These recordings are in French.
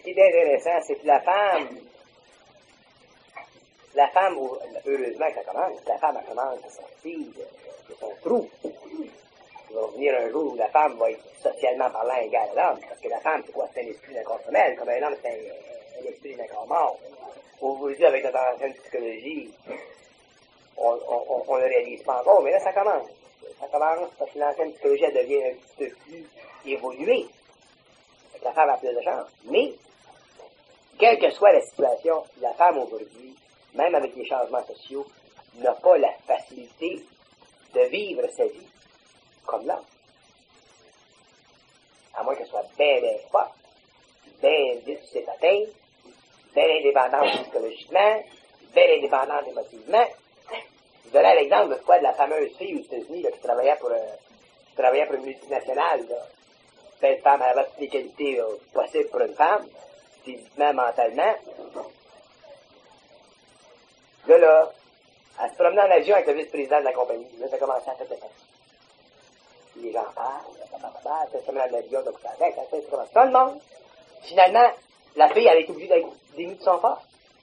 qui est intéressant, c'est que la femme, heureusement que ça commence, la femme elle commence à sortir de son trou. Il va venir un jour où la femme va être socialement parlant égale à l'homme, parce que la femme, c'est quoi? C'est un esprit d'un corps femelle, comme un homme, c'est un esprit d'un corps mort. Aujourd'hui, avec notre ancienne psychologie, on ne le réalise pas encore, mais là, ça commence. Ça commence parce que l'ancienne psychologie, elle devient un petit peu plus évoluée. La femme a plus de chance. Mais, quelle que soit la situation, la femme aujourd'hui, même avec les changements sociaux, n'a pas la facilité de vivre sa vie comme l'homme. À moins qu'elle soit bien forte, bien vite sur ses patins, bien indépendante psychologiquement, bien indépendante émotivement. Je donnais l'exemple de quoi de la fameuse fille aux États-Unis là, qui travaillait pour une multinationale. Là. Cette femme elle avait toutes les qualités possibles pour une femme, physiquement, mentalement. Là, elle se promenait en avion avec le vice-président de la compagnie. Là, ça commençait à faire de temps. Les gens parlent, ça se promenait en avion, donc ça commence. Tout le monde. Finalement, la fille, elle est obligée d'être démise de son corps.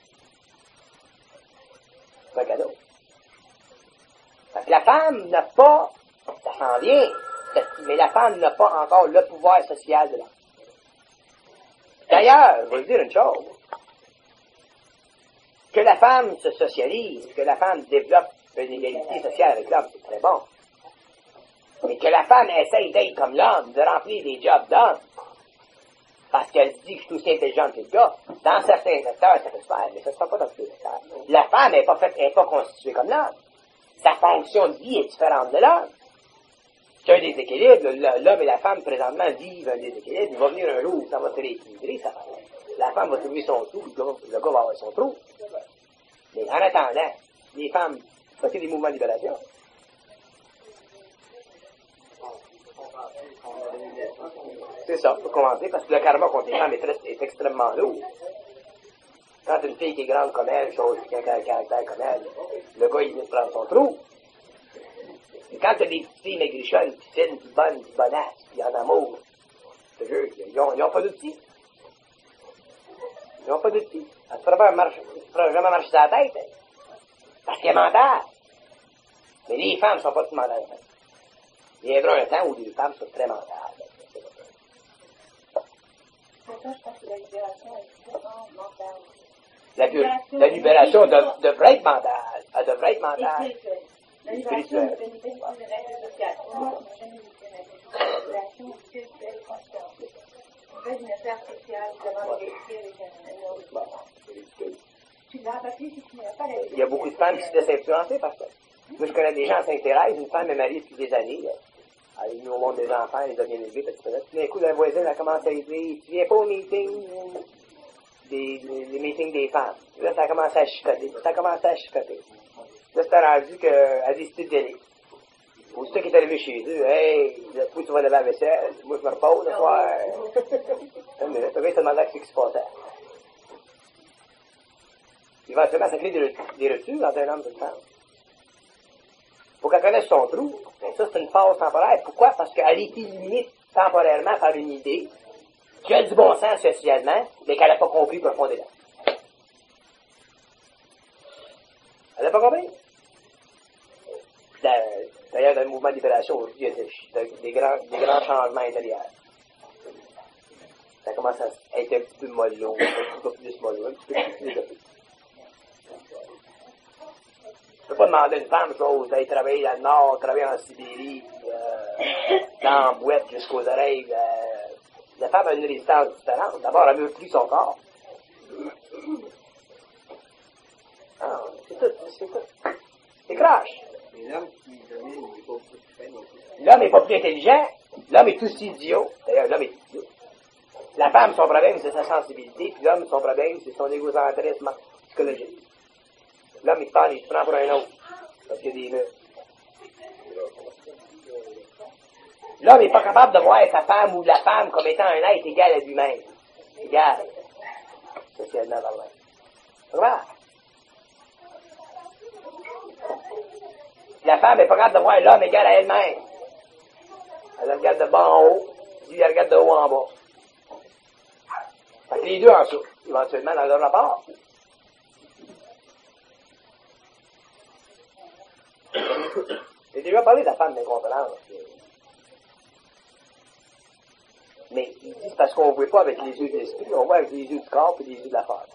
C'est un cadeau. Parce que la femme n'a pas, ça s'en vient, mais la femme n'a pas encore le pouvoir social de l'homme. D'ailleurs, je vais vous dire une chose. Que la femme se socialise, que la femme développe une égalité sociale avec l'homme, c'est très bon. Mais que la femme essaye d'être comme l'homme, de remplir des jobs d'homme, parce qu'elle se dit que je suis aussi intelligente que le gars, dans certains secteurs, ça peut se faire, mais ça ne se fait pas dans tous les secteurs. La femme n'est pas constituée comme l'homme. Sa fonction de vie est différente de l'homme. C'est un déséquilibre. L'homme et la femme, présentement, vivent un déséquilibre. Il va venir un jour où ça va se rééquilibrer. La femme va trouver son trou, le gars va avoir son trou. Mais en attendant, les femmes, ça c'est des mouvements de libération. C'est ça, pour commencer, parce que le karma contre les femmes est extrêmement lourd. Quand une fille qui est grande comme elle, chose qui a un caractère comme elle, le gars, il vient de prendre son trou. Et quand t'as des petites filles maigrichonnes, puis fines, puis bonnes, puis bonasses, puis en amour, je te jure, ils n'ont pas d'outils. Ils n'ont pas d'outils. Elle ne fera jamais marcher sur la tête, hein, parce qu'elle est mentale. Mais les femmes ne sont pas toutes mentales. Il y aura un temps où les femmes sont très mentales. La libération devrait être mentale. Elle devrait être mentale. La libération ne bénéficie pas de règles sociales. Moi, je n'ai pas de libération spirituelle consciente. En fait, une affaire sociale devant vérifier avec un autre. Tu l'as abattu si tu n'as pas la Il y a beaucoup de femmes qui se laissent influencer par ça. Moi, je connais des gens à Sainte-Thérèse, une femme est mariée depuis des années. Là. Elle est venue au monde des enfants, elle les a bien élevés, petit peu. Tout d'un coup, la voisine, elle commence à dire, tu viens pas au meeting, les meetings des femmes. Là, ça a commencé à chicoter. Là, c'était rendu qu'elle a décidé d'y aller. Aussitôt qu'il est arrivé chez eux, hey, faut que tu vas laver la vaisselle, moi je me repose ce soir. Mais là, tu vas te demander ce qui se passait. Éventuellement, ça crée des ruptures entre un homme et une femme. Faut qu'elle connaisse son trou. Ben, ça, c'est une phase temporaire. Pourquoi? Parce qu'elle est éliminée temporairement par une idée qui a du bon sens socialement, mais qu'elle n'a pas compris profondément. Elle n'a pas compris? D'ailleurs, dans le mouvement de libération, aujourd'hui, il y a des grands changements intérieurs. Ça commence à être un petit peu mollo, un petit peu plus mollo, un petit peu plus philosophique. Je ne peux pas demander à une femme chose d'aller travailler dans le Nord, travailler en Sibérie, dans la boîte jusqu'aux oreilles. La femme a une résistance différente. D'abord, elle ne veut plus son corps. Ah, c'est tout. C'est crash. L'homme n'est pas plus intelligent. L'homme est aussi idiot. D'ailleurs, l'homme est idiot. La femme, son problème, c'est sa sensibilité. Puis l'homme, son problème, c'est son égocentrisme psychologique. L'homme, il se parle, il se prend pour un autre. Parce qu'il y a des murs. L'homme n'est pas capable de voir sa femme ou la femme comme étant un être égal à lui-même. Égal. Socialement parlant. C'est vrai. La femme n'est pas capable de voir l'homme égal à elle-même. Elle le regarde de bas en haut, lui, elle regarde de haut en bas. Fait que les deux en souffrent, éventuellement, dans leur rapport. J'ai déjà parlé de la femme d'inconférence. Mais il dit c'est parce qu'on ne voit pas avec les yeux de l'esprit, on voit avec les yeux du corps et les yeux de la femme.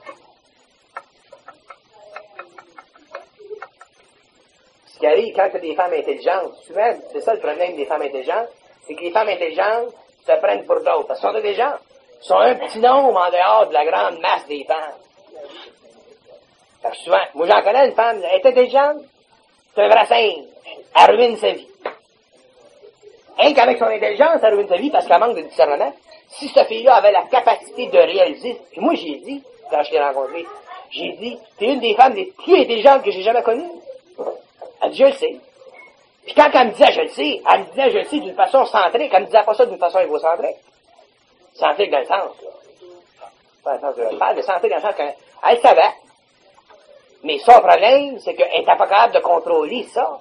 Ce qui arrive quand tu as des femmes intelligentes, souvent, c'est ça le problème des femmes intelligentes, c'est que les femmes intelligentes se prennent pour d'autres. Parce qu'elles sont intelligentes. Elles sont un petit nombre en dehors de la grande masse des femmes. Fait que souvent, moi j'en connais une femme, elle est intelligente, c'est un vrai singe. Elle ruine sa vie. Rien qu'avec son intelligence, elle ruine sa vie parce qu'elle manque de discernement. Si cette fille-là avait la capacité de réaliser, puis moi j'ai dit, quand je l'ai rencontrée, j'ai dit, t'es une des femmes les plus intelligentes que j'ai jamais connues. Elle dit, je le sais. Puis quand elle me disait, je le sais, elle me disait, je le sais d'une façon centrique, elle me disait pas ça d'une façon égocentrique. Centrique dans le sens, là. Pas dans le sens de faire, mais centrique dans le sens qu'elle savait. Mais son problème, c'est qu'elle n'était pas capable de contrôler ça.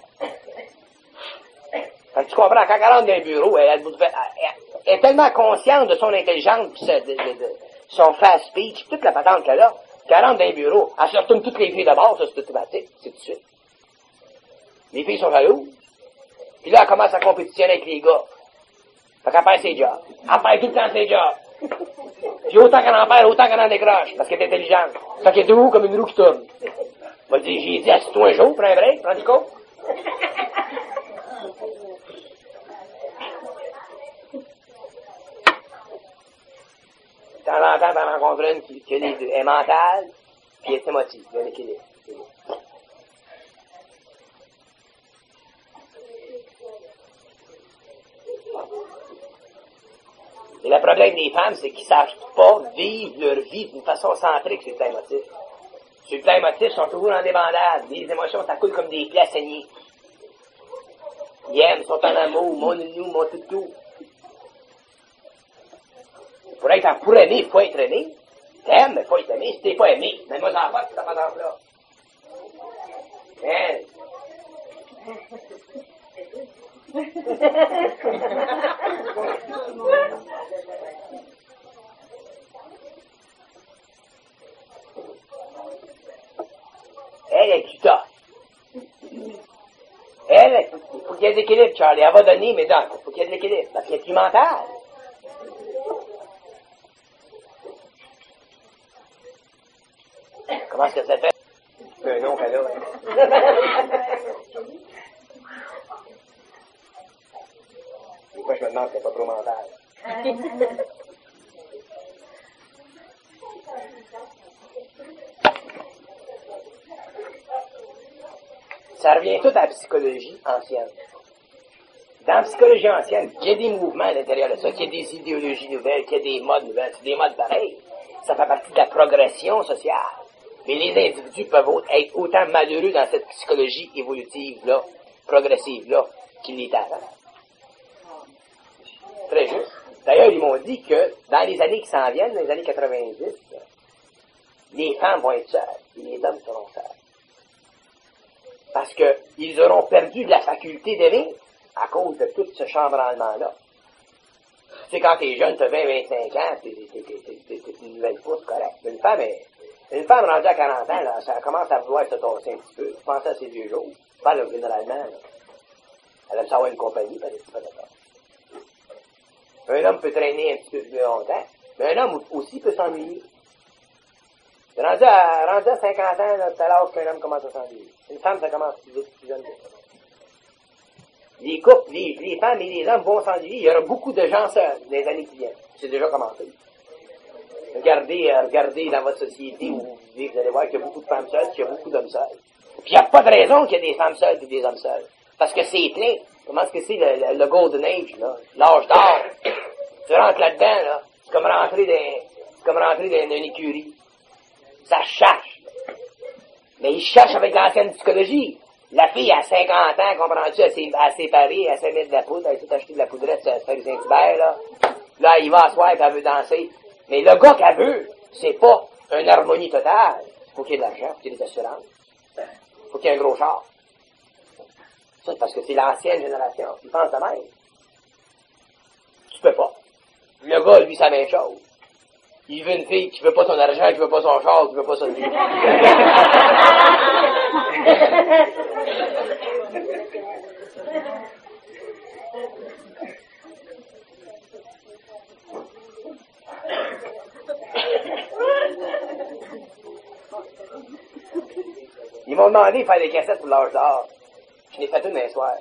Fait que tu comprends, quand elle rentre dans un bureau, elle est tellement consciente de son intelligence, de son fast speech, toute la patente qu'elle a, qu'elle rentre dans un bureau, elle se retourne toutes les filles d'abord, ça c'est automatique, c'est tout de suite. Les filles sont jalouses. Puis là, elle commence à compétitionner avec les gars. Fait qu'elle perd ses jobs. Elle perd tout le temps ses jobs. Puis autant qu'elle en perd, autant qu'elle en décroche, parce qu'elle est intelligente. Fait qu'elle est debout comme une roue qui tourne. Moi, j'ai dit, assis-toi un jour, prends un break, prends du compte. T'en entends, t'en rencontres une qui les deux est mentale, puis est émotive, il y a un équilibre. Et le problème des femmes, c'est qu'ils ne savent pas vivre leur vie d'une façon centrique sur le plan émotif. Sur le plan émotif, ils sont toujours en débandade. Les émotions, ça coule comme des plaies à saigner. Ils aiment, ils sont en amour, mon nounou, mon toutou. Pour aimer, il faut être aimé. T'aimes, mais il faut être aimé. Si t'es pas aimé, mais moi j'en passe, tu t'as pas d'enfant. Hein? Elle est plus tough. Elle, faut qu'il y ait de l'équilibre, Charlie. Elle va donner, mais donc, faut qu'il y ait de l'équilibre. Parce qu'elle est plus mentale. Comment est-ce que ça fait? C'est un nom qu'elle a. Des fois, je me demande si c'est pas trop mental. Ça revient tout à la psychologie ancienne. Dans la psychologie ancienne, qu'il y ait des mouvements à l'intérieur de ça, qu'il y ait des idéologies nouvelles, qu'il y ait des modes nouvelles, c'est des modes pareils. Ça fait partie de la progression sociale. Mais les individus peuvent être autant malheureux dans cette psychologie évolutive-là, progressive-là, qu'ils l'étaient avant. Très juste. D'ailleurs, ils m'ont dit que dans les années qui s'en viennent, dans les années 90, les femmes vont être seules et les hommes seront seuls. Parce qu'ils auront perdu de la faculté d'aimer à cause de tout ce chambranlement-là. Tu sais, quand t'es jeune, t'as 20-25 ans, t'es une nouvelle pousse, correct. Une femme rendue à 40 ans, là, ça commence à vouloir se tasser un petit peu. Je pense à ses vieux jours. Je parle généralement, là. Elle aime savoir une compagnie, pas des petits pas d'accord. Un homme peut traîner un petit peu plus longtemps, mais un homme aussi peut s'ennuyer. Rendu à 50 ans, là, c'est l'âge qu'un homme commence à s'ennuyer. Une femme, ça commence plus vite, plus jeune. Les couples, les femmes et les hommes vont s'ennuyer. Il y aura beaucoup de gens seuls dans les années qui viennent. C'est déjà commencé. Regardez dans votre société où vous vivez, vous allez voir qu'il y a beaucoup de femmes seules, qu'il y a beaucoup d'hommes seuls. Puis il n'y a pas de raison qu'il y ait des femmes seules et des hommes seuls. Parce que c'est plein. Comment est-ce que c'est le Golden Age, là? L'âge d'or. Tu rentres là-dedans, là. C'est comme rentrer dans une écurie. Ça cherche. Mais ils cherchent avec l'ancienne psychologie. La fille à 50 ans, comprends-tu, elle s'est séparée, elle s'est mise de la poudre, elle s'est acheté de la poudrette, elle s'est fait du Saint-Hubert, là. Là, il va asseoir et elle veut danser. Mais le gars qu'elle veut, c'est pas une harmonie totale. Faut qu'il y ait de l'argent, faut qu'il y ait des assurances. Faut qu'il y ait un gros char. Ça, c'est parce que c'est l'ancienne génération. Ils pensent de même. Tu peux pas. Le gars, lui, c'est la même chose. Il veut une fille qui veut pas ton argent, qui veut pas son char, qui veut pas son vie. Ils m'ont demandé de faire des cassettes pour l'âge d'or. Je n'ai fait une un soir.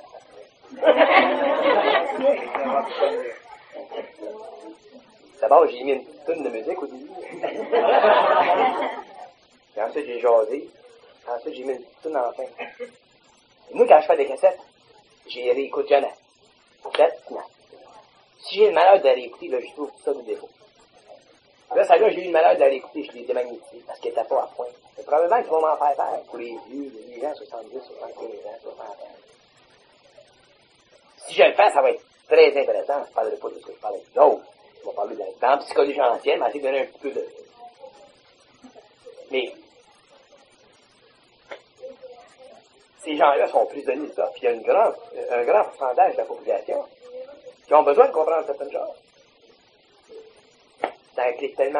D'abord, j'ai mis une toune de musique au début. Puis ensuite, j'ai jasé. Ensuite, j'ai mis une toune en fin. Moi, quand je fais des cassettes, j'ai réécoute jamais. Non. Si j'ai le malheur de réécouter, là, je trouve tout ça de défaut. Là, celle-là, j'ai eu le malheur de réécouter, je l'ai démagnétisé, parce qu'elle n'était pas à point. C'est probablement qu'ils vont m'en faire pour les vieux, les gens 70, 75 ans, 60 ans. Si je le fais, ça va être très intéressant. Je ne parlerai pas de ce que je parlais d'autres. On va parler dans psychologie ancienne, mais essayer de donner un petit peu de... Mais ces gens-là sont prisonniers de ça. Puis il y a un grand pourcentage de la population qui ont besoin de comprendre certaines choses. Ça implique tellement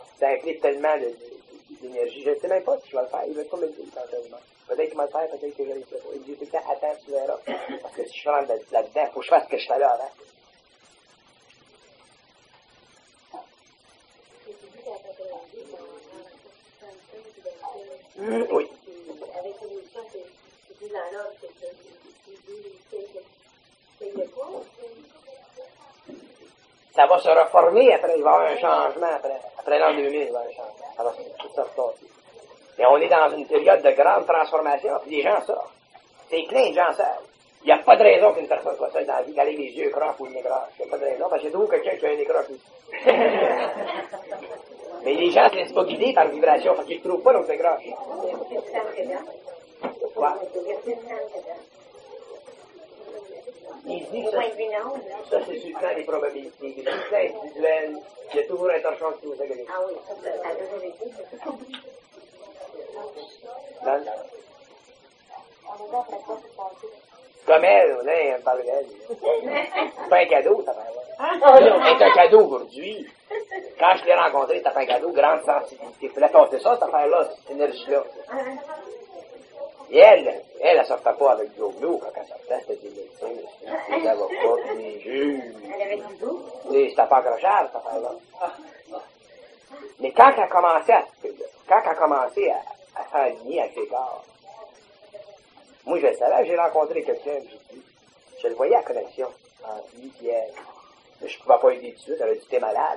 d'énergie. Je ne sais même pas si je vais le faire. Il ne veut pas me le dire essentiellement. Peut-être qu'il va le faire, peut-être que je ne le sais pas. Il dit tout le temps, attends, tu verras. Parce que si je rentre là-dedans, il faut que je fasse ce que je fais là avant. Oui. Avec l'évolution, c'est plus dans l'ordre que ça va se reformer après, il va y avoir un changement après l'an 2000, il va y avoir un changement. Ça va tout se repasser. Mais on est dans une période de grande transformation, puis les gens sortent. C'est plein de gens savent. Il n'y a pas de raison qu'une personne soit seule dans la vie, qu'elle ait les yeux croches ou une écroche. Il n'y a pas de raison, parce qu'il y a toujours quelqu'un qui a une écroche aussi. Mais les gens ne se laissent pas guider par vibration, parce qu'ils ne trouvent pas l'autre écroche. Quoi? Il dit que ça c'est sur le plan des probabilités. Sur le plan individuel, il y a toujours un torchon qui vous agrée. Ah oui, ça a toujours été. Comme elle, on parle d'elle. C'est pas un cadeau, ça fait. C'est un cadeau aujourd'hui. Quand je l'ai rencontré, t'as fait un cadeau, grande sensibilité. Puis là, c'est ça, cette affaire-là, cette énergie-là. Et elle sortait pas avec Joe Blue. Quand elle sortait, c'était des médecins, des avocats, des juges. Elle avait du goût. C'était pas accrochable, cette affaire-là. Mais quand elle a commencé à s'aligner avec ses corps, moi, je le savais, j'ai rencontré quelqu'un, je le voyais à la connexion entre lui et elle. Mais je ne pouvais pas aider tout de suite, elle a dit, t'es malade.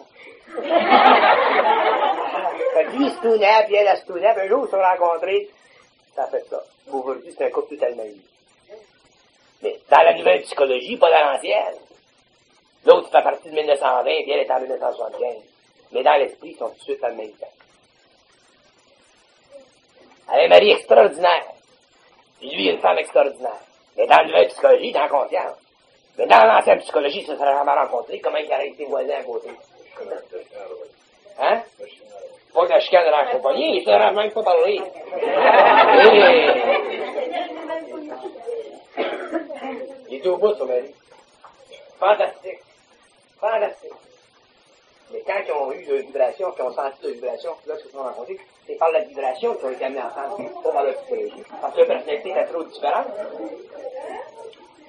Lui, il se tournait, puis elle se tournait, puis un jour, ils se sont rencontrés, ça a fait ça. Aujourd'hui, c'est un couple totalement unique. Mais dans la nouvelle psychologie, pas dans l'ancienne. L'autre fait partie de 1920, puis elle est en 1975. Mais dans l'esprit, ils sont tout de suite en même temps. Elle a un mari extraordinaire. Puis lui, il a une femme extraordinaire. Mais dans la nouvelle psychologie, il est en conscience. Mais dans l'ancienne psychologie, ça serait jamais rencontré. Comment il aurait été voisin à côté? Hein? Pas que la chicane de la compagnie, il ne serait même pas parlé. Il est au bout, son mari. Fantastique. Fantastique. Mais quand ils ont eu de vibration, qu'ils ont senti de vibration, là, ce qu'ils se sont rencontrés, c'est par la vibration qu'ils ont été amenés ensemble, pas par la psychologie. Parce que la personnalité était trop différente.